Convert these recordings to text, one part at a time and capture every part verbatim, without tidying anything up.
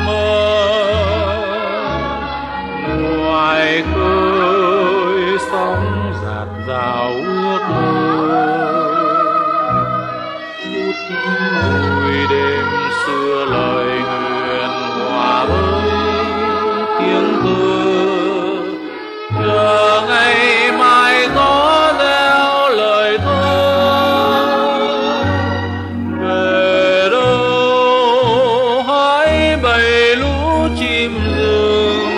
mơ. Ngoài khơi sóng dạt dào ước mơ, phút mùi đêm xưa lời nguyện hòa với tiếng thơ, chờ ngày mai gió reo lời thơ. Về đâu hỡi bầy lũ chim rừng,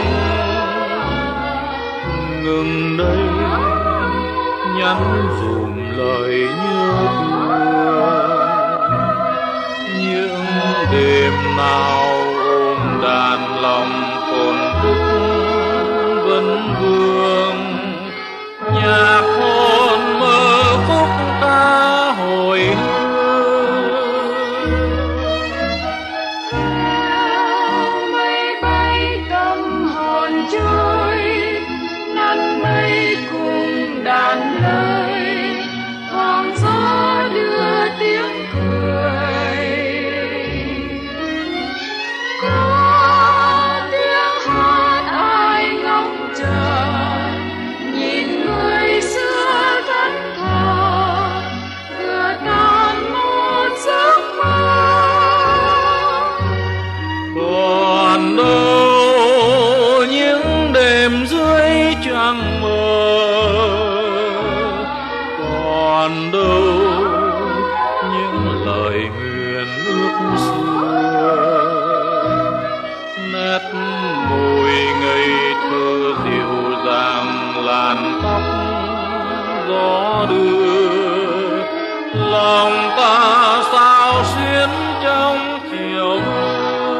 ngừng đây nhắn dùm lời nhớ thương. Những đêm nào ôm đàn lòng còn thức vấn vương, nhạc hồn mơ khúc ca hồi hương. Mây bay tâm hồn trôi, nắng mây cùng đàn lời, thoáng gió đưa tiếng cười. Có tiếng hát ai ngóng chờ, nhìn người xưa thẫn thờ, vừa tan một giấc mơ. Còn đâu những đêm dưới trăng mờ, còn đâu những lời nguyện ước xưa. Nét môi ngây thơ dịu dàng làn tóc gió đưa, lòng ta sao xuyến trong chiều mưa.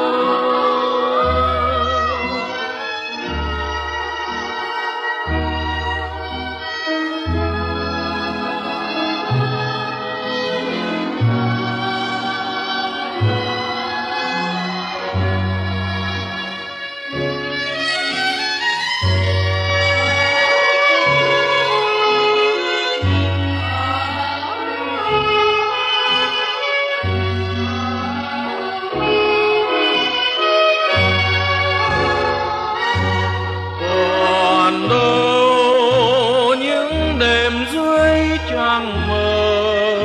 Còn đâu những đêm dưới trăng mờ,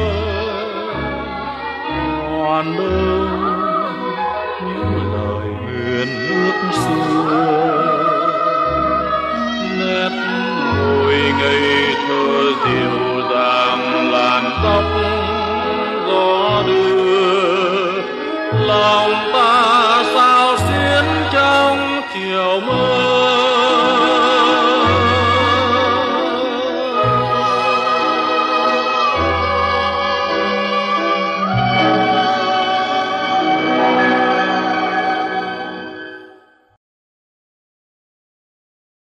còn đâu những lời nguyện ước xưa. Nét môi ngây thơ dịu dàng làn tóc gió đưa, lòng ta sao xuyến trong chiều mưa.